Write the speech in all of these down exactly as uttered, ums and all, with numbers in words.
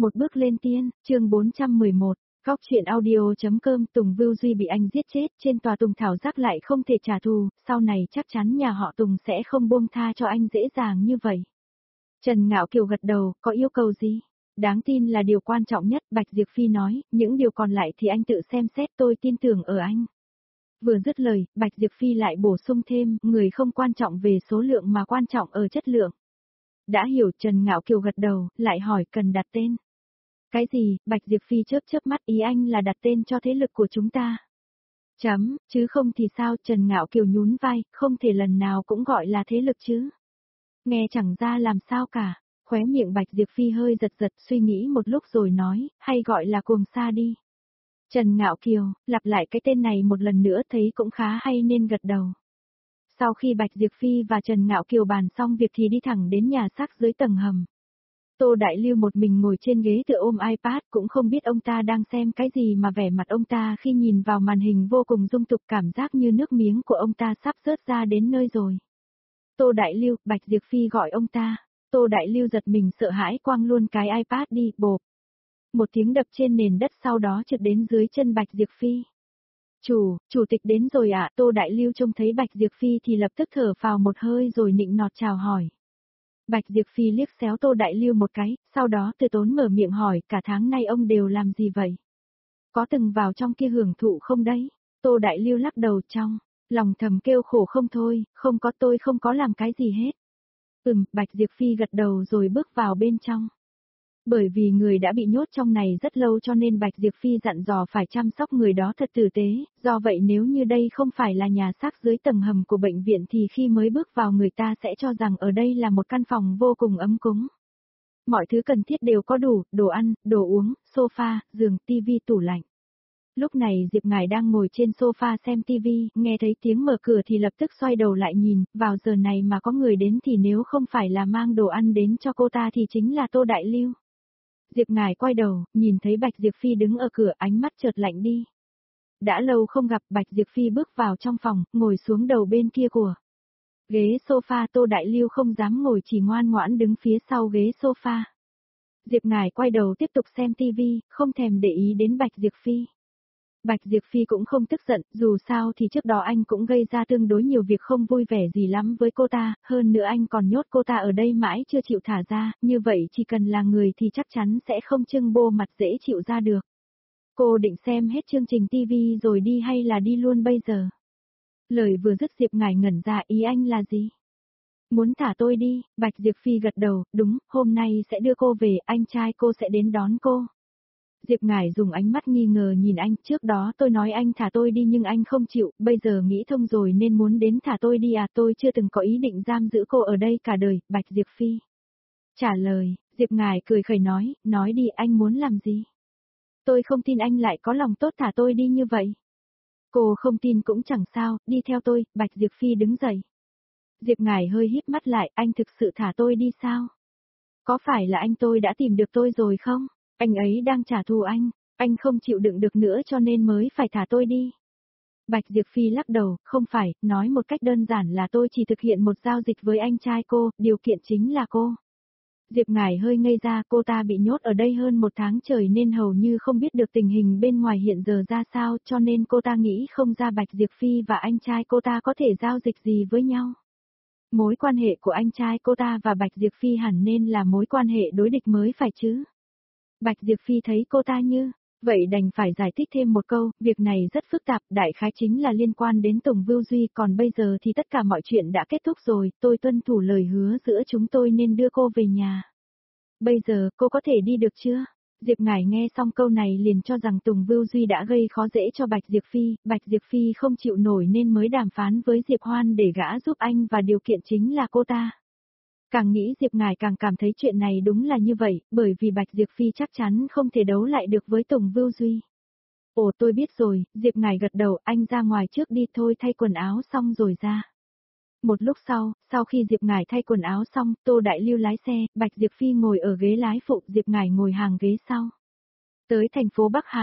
Một bước lên tiên, chương bốn trăm mười một, góc truyện audio.com Tùng Vưu Duy bị anh giết chết, trên tòa Tùng Thảo Giác lại không thể trả thù, sau này chắc chắn nhà họ Tùng sẽ không buông tha cho anh dễ dàng như vậy. Trần Ngạo Kiều gật đầu, có yêu cầu gì? Đáng tin là điều quan trọng nhất, Bạch Diệp Phi nói, những điều còn lại thì anh tự xem xét, tôi tin tưởng ở anh. Vừa dứt lời, Bạch Diệp Phi lại bổ sung thêm, người không quan trọng về số lượng mà quan trọng ở chất lượng. Đã hiểu, Trần Ngạo Kiều gật đầu, lại hỏi cần đặt tên. Cái gì? Bạch Diệp Phi chớp chớp mắt, ý anh là đặt tên cho thế lực của chúng ta. Chấm, chứ không thì sao? Trần Ngạo Kiều nhún vai, không thể lần nào cũng gọi là thế lực chứ. Nghe chẳng ra làm sao cả, khóe miệng Bạch Diệp Phi hơi giật giật, suy nghĩ một lúc rồi nói, hay gọi là cuồng sa đi. Trần Ngạo Kiều, lặp lại cái tên này một lần nữa thấy cũng khá hay nên gật đầu. Sau khi Bạch Diệp Phi và Trần Ngạo Kiều bàn xong việc thì đi thẳng đến nhà xác dưới tầng hầm. Tô Đại Lưu một mình ngồi trên ghế tựa ôm iPad, cũng không biết ông ta đang xem cái gì mà vẻ mặt ông ta khi nhìn vào màn hình vô cùng dung tục, cảm giác như nước miếng của ông ta sắp rớt ra đến nơi rồi. Tô Đại Lưu, Bạch Diệp Phi gọi ông ta. Tô Đại Lưu giật mình sợ hãi quăng luôn cái iPad đi, bộp. Một tiếng đập trên nền đất sau đó trượt đến dưới chân Bạch Diệp Phi. Chủ, chủ tịch đến rồi ạ. À? Tô Đại Lưu trông thấy Bạch Diệp Phi thì lập tức thở phào một hơi rồi nịnh nọt chào hỏi. Bạch Diệp Phi liếc xéo Tô Đại Lưu một cái, sau đó từ tốn mở miệng hỏi, cả tháng nay ông đều làm gì vậy? Có từng vào trong kia hưởng thụ không đấy? Tô Đại Lưu lắc đầu trong, lòng thầm kêu khổ không thôi, không có, tôi không có làm cái gì hết. Ừm, Bạch Diệp Phi gật đầu rồi bước vào bên trong. Bởi vì người đã bị nhốt trong này rất lâu cho nên Bạch Diệp Phi dặn dò phải chăm sóc người đó thật tử tế, do vậy nếu như đây không phải là nhà xác dưới tầng hầm của bệnh viện thì khi mới bước vào người ta sẽ cho rằng ở đây là một căn phòng vô cùng ấm cúng. Mọi thứ cần thiết đều có đủ, đồ ăn, đồ uống, sofa, giường, tivi, tủ lạnh. Lúc này Diệp Ngải đang ngồi trên sofa xem tivi, nghe thấy tiếng mở cửa thì lập tức xoay đầu lại nhìn, vào giờ này mà có người đến thì nếu không phải là mang đồ ăn đến cho cô ta thì chính là Tô Đại Lưu. Diệp Ngải quay đầu, nhìn thấy Bạch Diệp Phi đứng ở cửa, ánh mắt chợt lạnh đi. Đã lâu không gặp, Bạch Diệp Phi bước vào trong phòng, ngồi xuống đầu bên kia của ghế sofa. Tô Đại Lưu không dám ngồi, chỉ ngoan ngoãn đứng phía sau ghế sofa. Diệp Ngải quay đầu tiếp tục xem tivi, không thèm để ý đến Bạch Diệp Phi. Bạch Diệp Phi cũng không tức giận, dù sao thì trước đó anh cũng gây ra tương đối nhiều việc không vui vẻ gì lắm với cô ta, hơn nữa anh còn nhốt cô ta ở đây mãi chưa chịu thả ra, như vậy chỉ cần là người thì chắc chắn sẽ không trưng bô mặt dễ chịu ra được. Cô định xem hết chương trình tivi rồi đi hay là đi luôn bây giờ? Lời vừa dứt Diệp Ngải ngẩn ra, ý anh là gì? Muốn thả tôi đi? Bạch Diệp Phi gật đầu, đúng, hôm nay sẽ đưa cô về, anh trai cô sẽ đến đón cô. Diệp Ngải dùng ánh mắt nghi ngờ nhìn anh, trước đó tôi nói anh thả tôi đi nhưng anh không chịu, bây giờ nghĩ thông rồi nên muốn đến thả tôi đi à? Tôi chưa từng có ý định giam giữ cô ở đây cả đời. Bạch Diệp Phi trả lời. Diệp Ngải cười khẩy nói, nói đi, anh muốn làm gì? Tôi không tin anh lại có lòng tốt thả tôi đi như vậy. Cô không tin cũng chẳng sao, đi theo tôi. Bạch Diệp Phi đứng dậy. Diệp Ngải hơi híp mắt lại, anh thực sự thả tôi đi sao? Có phải là anh tôi đã tìm được tôi rồi không? Anh ấy đang trả thù anh, anh không chịu đựng được nữa cho nên mới phải thả tôi đi. Bạch Diệp Phi lắc đầu, không phải, nói một cách đơn giản là tôi chỉ thực hiện một giao dịch với anh trai cô, điều kiện chính là cô. Diệp Ngải hơi ngây ra, cô ta bị nhốt ở đây hơn một tháng trời nên hầu như không biết được tình hình bên ngoài hiện giờ ra sao, cho nên cô ta nghĩ không ra Bạch Diệp Phi và anh trai cô ta có thể giao dịch gì với nhau. Mối quan hệ của anh trai cô ta và Bạch Diệp Phi hẳn nên là mối quan hệ đối địch mới phải chứ. Bạch Diệp Phi thấy cô ta như vậy đành phải giải thích thêm một câu, việc này rất phức tạp, đại khái chính là liên quan đến Tùng Vưu Duy, còn bây giờ thì tất cả mọi chuyện đã kết thúc rồi, tôi tuân thủ lời hứa giữa chúng tôi nên đưa cô về nhà. Bây giờ cô có thể đi được chưa? Diệp Ngải nghe xong câu này liền cho rằng Tùng Vưu Duy đã gây khó dễ cho Bạch Diệp Phi, Bạch Diệp Phi không chịu nổi nên mới đàm phán với Diệp Hoan để gã giúp anh và điều kiện chính là cô ta. Càng nghĩ Diệp Ngải càng cảm thấy chuyện này đúng là như vậy, bởi vì Bạch Diệp Phi chắc chắn không thể đấu lại được với Tùng Vưu Duy. Ồ, tôi biết rồi, Diệp Ngải gật đầu, anh ra ngoài trước đi thôi, thay quần áo xong rồi ra. Một lúc sau, sau khi Diệp Ngải thay quần áo xong, Tô Đại Lưu lái xe, Bạch Diệp Phi ngồi ở ghế lái phụ, Diệp Ngải ngồi hàng ghế sau. Tới thành phố Bắc Hải,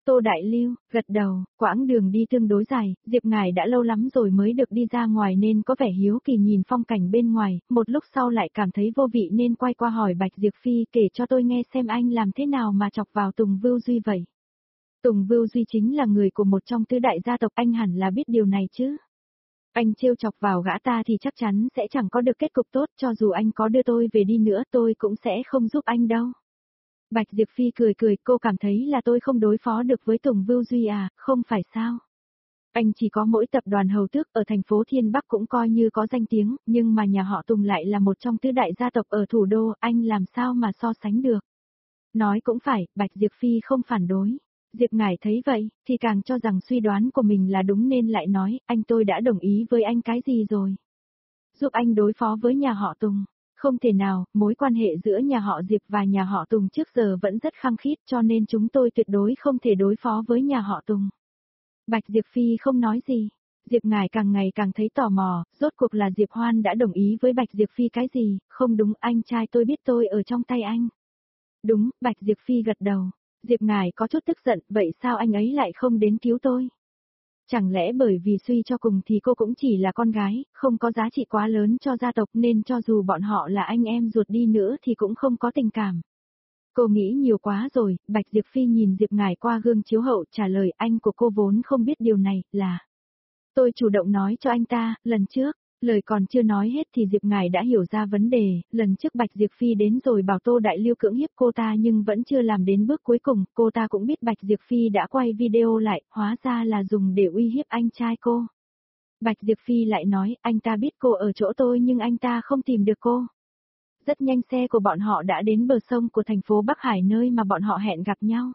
Tô Đại Lưu, gật đầu, quãng đường đi tương đối dài, Diệp Ngải đã lâu lắm rồi mới được đi ra ngoài nên có vẻ hiếu kỳ nhìn phong cảnh bên ngoài, một lúc sau lại cảm thấy vô vị nên quay qua hỏi Bạch Diệp Phi kể cho tôi nghe xem anh làm thế nào mà chọc vào Tùng Vưu Duy vậy. Tùng Vưu Duy chính là người của một trong tứ đại gia tộc, anh hẳn là biết điều này chứ. Anh trêu chọc vào gã ta thì chắc chắn sẽ chẳng có được kết cục tốt, cho dù anh có đưa tôi về đi nữa tôi cũng sẽ không giúp anh đâu. Bạch Diệp Phi cười cười, cô cảm thấy là tôi không đối phó được với Tùng Vưu Duy à, không phải sao? Anh chỉ có mỗi tập đoàn hầu tước ở thành phố Thiên Bắc cũng coi như có danh tiếng, nhưng mà nhà họ Tùng lại là một trong tứ đại gia tộc ở thủ đô, anh làm sao mà so sánh được? Nói cũng phải, Bạch Diệp Phi không phản đối. Diệp Ngải thấy vậy, thì càng cho rằng suy đoán của mình là đúng nên lại nói, anh tôi đã đồng ý với anh cái gì rồi? Giúp anh đối phó với nhà họ Tùng. Không thể nào, mối quan hệ giữa nhà họ Diệp và nhà họ Tùng trước giờ vẫn rất khăng khít cho nên chúng tôi tuyệt đối không thể đối phó với nhà họ Tùng. Bạch Diệp Phi không nói gì. Diệp Ngải càng ngày càng thấy tò mò, rốt cuộc là Diệp Hoan đã đồng ý với Bạch Diệp Phi cái gì, không đúng, anh trai tôi biết tôi ở trong tay anh. Đúng, Bạch Diệp Phi gật đầu. Diệp Ngải có chút tức giận, vậy sao anh ấy lại không đến cứu tôi? Chẳng lẽ bởi vì suy cho cùng thì cô cũng chỉ là con gái, không có giá trị quá lớn cho gia tộc nên cho dù bọn họ là anh em ruột đi nữa thì cũng không có tình cảm. Cô nghĩ nhiều quá rồi, Bạch Diệp Phi nhìn Diệp Ngải qua gương chiếu hậu trả lời anh của cô vốn không biết điều này, là tôi chủ động nói cho anh ta, lần trước. Lời còn chưa nói hết thì Diệp Ngải đã hiểu ra vấn đề, lần trước Bạch Diệp Phi đến rồi bảo Tô Đại Lưu cưỡng hiếp cô ta nhưng vẫn chưa làm đến bước cuối cùng, cô ta cũng biết Bạch Diệp Phi đã quay video lại, hóa ra là dùng để uy hiếp anh trai cô. Bạch Diệp Phi lại nói, anh ta biết cô ở chỗ tôi nhưng anh ta không tìm được cô. Rất nhanh xe của bọn họ đã đến bờ sông của thành phố Bắc Hải nơi mà bọn họ hẹn gặp nhau.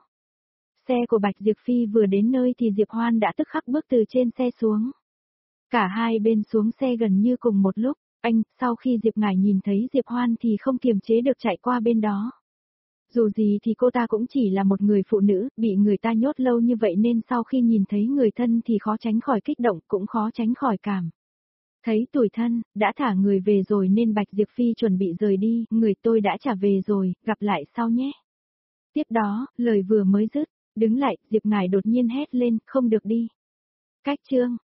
Xe của Bạch Diệp Phi vừa đến nơi thì Diệp Hoan đã tức khắc bước từ trên xe xuống. Cả hai bên xuống xe gần như cùng một lúc, anh, sau khi Diệp Ngải nhìn thấy Diệp Hoan thì không kiềm chế được chạy qua bên đó. Dù gì thì cô ta cũng chỉ là một người phụ nữ, bị người ta nhốt lâu như vậy nên sau khi nhìn thấy người thân thì khó tránh khỏi kích động, cũng khó tránh khỏi cảm. Thấy tủi thân, đã thả người về rồi nên Bạch Diệp Phi chuẩn bị rời đi, người tôi đã trả về rồi, gặp lại sau nhé. Tiếp đó, lời vừa mới dứt, đứng lại, Diệp Ngải đột nhiên hét lên, không được đi. Cách chương.